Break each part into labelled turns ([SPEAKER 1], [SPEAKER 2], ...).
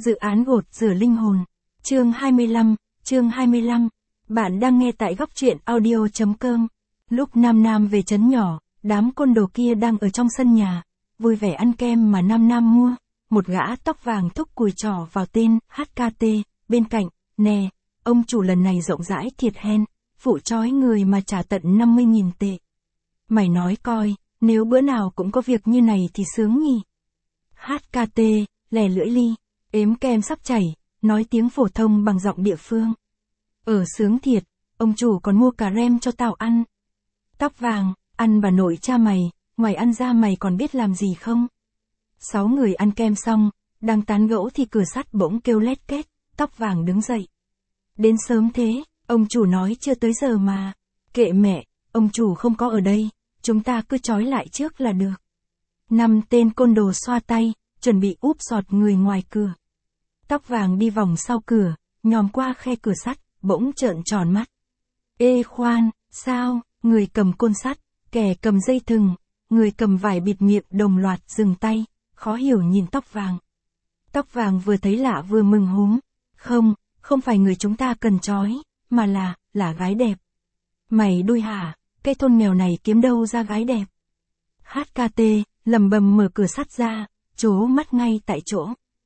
[SPEAKER 1] Dự án gột rửa linh hồn. Chương 25. Bạn đang nghe tại góc truyện audio.com. Lúc Nam Nam về trấn nhỏ, đám côn đồ kia đang ở trong sân nhà, vui vẻ ăn kem mà Nam Nam mua. Một gã tóc vàng thúc cùi trỏ vào tên HKT, bên cạnh, nè, ông chủ lần này rộng rãi thiệt hen, phụ trói người mà trả tận 50.000 tệ. Mày nói coi, nếu bữa nào cũng có việc như này thì sướng nhỉ. HKT, lè lưỡi li, ếm kem sắp chảy, nói tiếng phổ thông bằng giọng địa phương. Sướng thiệt, ông chủ còn mua cà rem cho tao ăn. Tóc vàng, ăn bà nội cha mày, ngoài ăn ra mày còn biết làm gì không? 6 người ăn kem xong, đang tán gẫu thì cửa sắt bỗng kêu lét két, tóc vàng đứng dậy. Đến sớm thế, ông chủ nói chưa tới giờ mà. Kệ mẹ, ông chủ không có ở đây, chúng ta cứ trói lại trước là được. 5 tên côn đồ xoa tay, chuẩn bị úp sọt người ngoài cửa. Tóc vàng đi vòng sau cửa, nhòm qua khe cửa sắt, bỗng trợn tròn mắt. Ê khoan, sao, người cầm côn sắt, kẻ cầm dây thừng, người cầm vải bịt miệng đồng loạt dừng tay, khó hiểu nhìn tóc vàng. Tóc vàng vừa thấy lạ vừa mừng húm. Không phải người chúng ta cần trói, mà là gái đẹp. Mày đuôi hả, cái thôn mèo này kiếm đâu ra gái đẹp. HKT, lầm bầm mở cửa sắt ra, trố mắt ngay tại chỗ.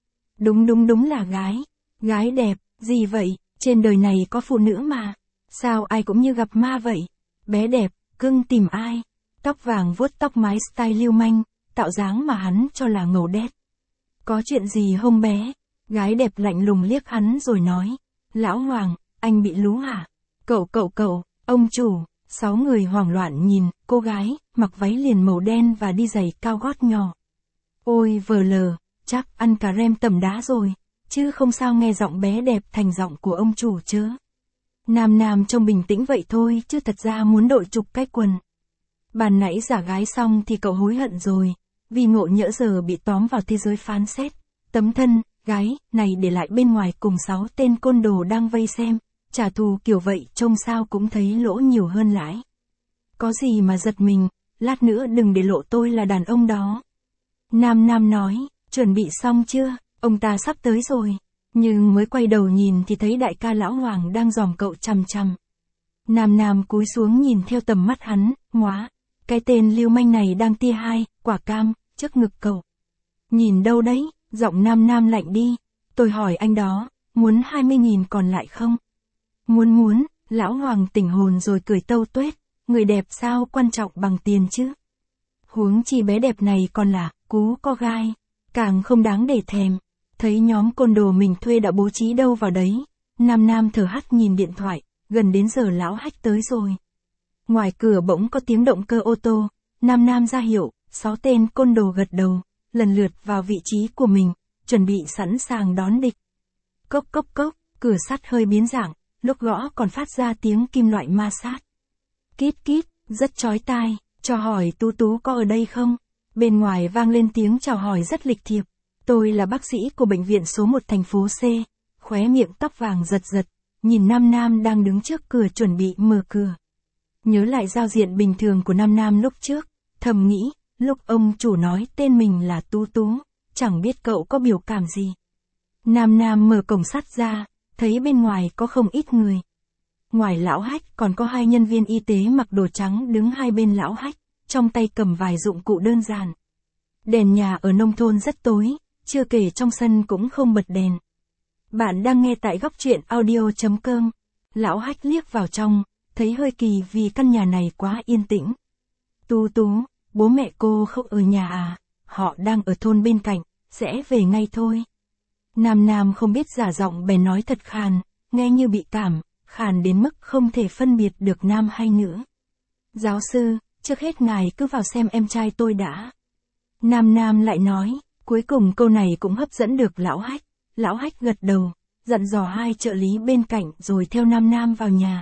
[SPEAKER 1] Đúng là gái đẹp, gì vậy, trên đời này có phụ nữ mà, sao ai cũng như gặp ma vậy, bé đẹp, cưng tìm ai. Tóc vàng vuốt tóc mái style lưu manh, tạo dáng mà hắn cho là ngầu đét. Có chuyện gì không bé? Gái đẹp lạnh lùng liếc hắn rồi nói, lão Hoàng, anh bị lú hả? Cậu, ông chủ. 6 người hoảng loạn nhìn, cô gái, mặc váy liền màu đen và đi giày cao gót nhỏ. Ôi vờ lờ, chắc ăn cà rem tầm đá rồi, chứ không sao nghe giọng bé đẹp thành giọng của ông chủ chớ. Nam trông bình tĩnh vậy thôi chứ thật ra muốn đội chụp cái quần. Bàn nãy giả gái xong thì cậu hối hận rồi, vì ngộ nhỡ giờ bị tóm vào thế giới phán xét. Tấm thân, gái, này để lại bên ngoài cùng 6 tên côn đồ đang vây xem. Trả thù kiểu vậy trông sao cũng thấy lỗ nhiều hơn lãi. Có gì mà giật mình, lát nữa đừng để lộ tôi là đàn ông đó. Nam nói, chuẩn bị xong chưa, ông ta sắp tới rồi. Nhưng mới quay đầu nhìn thì thấy đại ca lão Hoàng đang dòm cậu chằm chằm. Nam cúi xuống nhìn theo tầm mắt hắn, ngoá. Cái tên lưu manh này đang tia 2 quả cam, trước ngực cậu. Nhìn đâu đấy, giọng Nam lạnh đi. Tôi hỏi anh đó, muốn 20.000 còn lại không? Muốn, lão Hoàng tỉnh hồn rồi cười tâu tuét, người đẹp sao quan trọng bằng tiền chứ? Huống chi bé đẹp này còn là, cú có gai, càng không đáng để thèm. Thấy nhóm côn đồ mình thuê đã bố trí đâu vào đấy, Nam thở hắt nhìn điện thoại, gần đến giờ lão hách tới rồi. Ngoài cửa bỗng có tiếng động cơ ô tô, Nam ra hiệu, 6 tên côn đồ gật đầu, lần lượt vào vị trí của mình, chuẩn bị sẵn sàng đón địch. Cốc, cửa sắt hơi biến dạng. Lúc gõ còn phát ra tiếng kim loại ma sát. Kít, rất chói tai, cho hỏi Tú có ở đây không? Bên ngoài vang lên tiếng chào hỏi rất lịch thiệp. Tôi là bác sĩ của bệnh viện số 1 thành phố C. Khóe miệng tóc vàng giật, nhìn Nam đang đứng trước cửa chuẩn bị mở cửa. Nhớ lại giao diện bình thường của Nam lúc trước, thầm nghĩ, lúc ông chủ nói tên mình là Tú, chẳng biết cậu có biểu cảm gì. Nam mở cổng sắt ra. Thấy bên ngoài có không ít người. Ngoài lão hách còn có 2 nhân viên y tế mặc đồ trắng đứng hai bên lão hách, trong tay cầm vài dụng cụ đơn giản. Đèn nhà ở nông thôn rất tối, chưa kể trong sân cũng không bật đèn. Bạn đang nghe tại góc truyện audio.com. Lão hách liếc vào trong, thấy hơi kỳ vì căn nhà này quá yên tĩnh. Tú, bố mẹ cô không ở nhà à? Họ đang ở thôn bên cạnh, sẽ về ngay thôi. Nam không biết giả giọng bèn nói thật khàn, nghe như bị cảm, khàn đến mức không thể phân biệt được nam hay nữ. Giáo sư, trước hết ngài cứ vào xem em trai tôi đã. Nam lại nói, cuối cùng câu này cũng hấp dẫn được lão hách. Lão hách gật đầu, dặn dò 2 trợ lý bên cạnh rồi theo Nam vào nhà.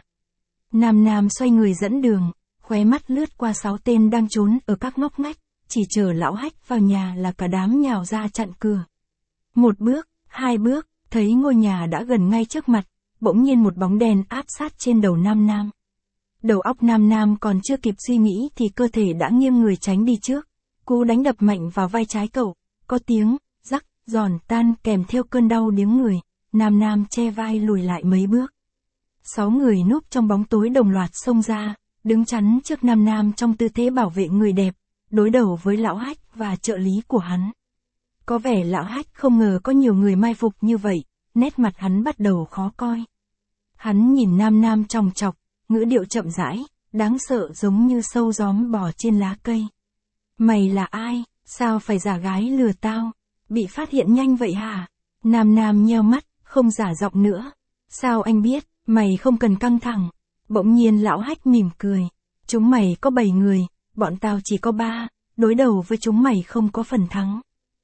[SPEAKER 1] Nam xoay người dẫn đường, khóe mắt lướt qua 6 tên đang trốn ở các ngóc ngách, chỉ chờ lão hách vào nhà là cả đám nhào ra chặn cửa. 1 bước, 2 bước, thấy ngôi nhà đã gần ngay trước mặt, bỗng nhiên một bóng đen áp sát trên đầu Nam. Đầu óc Nam còn chưa kịp suy nghĩ thì cơ thể đã nghiêng người tránh đi trước. Cú đánh đập mạnh vào vai trái cậu, có tiếng, rắc, giòn tan kèm theo cơn đau điếng người, Nam che vai lùi lại mấy bước. 6 người núp trong bóng tối đồng loạt xông ra, đứng chắn trước Nam trong tư thế bảo vệ người đẹp, đối đầu với lão Hách và trợ lý của hắn. Có vẻ lão Hách không ngờ có nhiều người mai phục như vậy, nét mặt hắn bắt đầu khó coi. Hắn nhìn Nam chòng chọc, ngữ điệu chậm rãi, đáng sợ giống như sâu gióm bò trên lá cây. Mày là ai, sao phải giả gái lừa tao, bị phát hiện nhanh vậy hả? Nam nheo mắt, không giả giọng nữa. Sao anh biết, mày không cần căng thẳng. Bỗng nhiên lão Hách mỉm cười. Chúng mày có 7 người, bọn tao chỉ có 3, đối đầu với chúng mày không có phần thắng.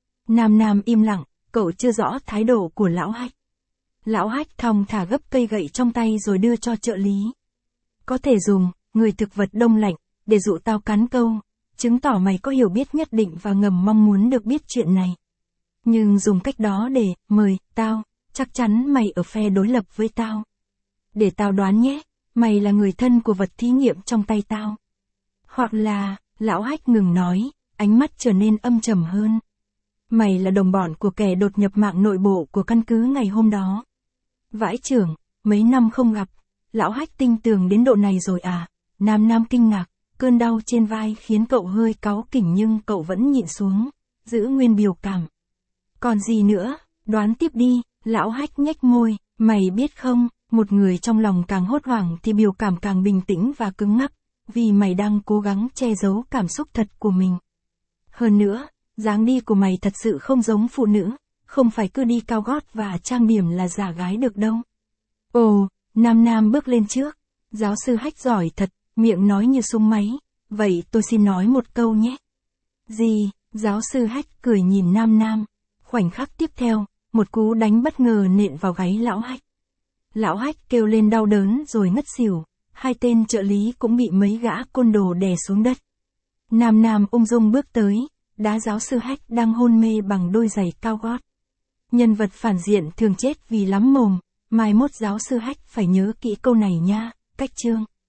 [SPEAKER 1] Nam im lặng, cậu chưa rõ thái độ của lão Hách. Lão Hách thong thả gấp cây gậy trong tay rồi đưa cho trợ lý. Có thể dùng, người thực vật đông lạnh, để dụ tao cắn câu, chứng tỏ mày có hiểu biết nhất định và ngầm mong muốn được biết chuyện này. Nhưng dùng cách đó để mời tao, chắc chắn mày ở phe đối lập với tao. Để tao đoán nhé, mày là người thân của vật thí nghiệm trong tay tao. Hoặc là, lão Hách ngừng nói, ánh mắt trở nên âm trầm hơn. Mày là đồng bọn của kẻ đột nhập mạng nội bộ của căn cứ ngày hôm đó. Vãi chưởng, mấy năm không gặp, lão Hách tinh tường đến độ này rồi à? Nam kinh ngạc, cơn đau trên vai khiến cậu hơi cáu kỉnh nhưng cậu vẫn nhịn xuống, giữ nguyên biểu cảm. Còn gì nữa, đoán tiếp đi, lão Hách nhếch môi, mày biết không, một người trong lòng càng hốt hoảng thì biểu cảm càng bình tĩnh và cứng ngắc, vì mày đang cố gắng che giấu cảm xúc thật của mình. Hơn nữa, dáng đi của mày thật sự không giống phụ nữ, không phải cứ đi cao gót và trang điểm là giả gái được đâu. Ồ, Nam bước lên trước, giáo sư Hách giỏi thật, miệng nói như súng máy, vậy tôi xin nói một câu nhé. Gì, giáo sư Hách cười nhìn Nam. Khoảnh khắc tiếp theo, một cú đánh bất ngờ nện vào gáy lão Hách. Lão Hách kêu lên đau đớn rồi ngất xỉu, 2 tên trợ lý cũng bị mấy gã côn đồ đè xuống đất. Nam ung dung bước tới, đá giáo sư Hách đang hôn mê bằng đôi giày cao gót. Nhân vật phản diện thường chết vì lắm mồm, mai mốt giáo sư Hách phải nhớ kỹ câu này nha, cách chương.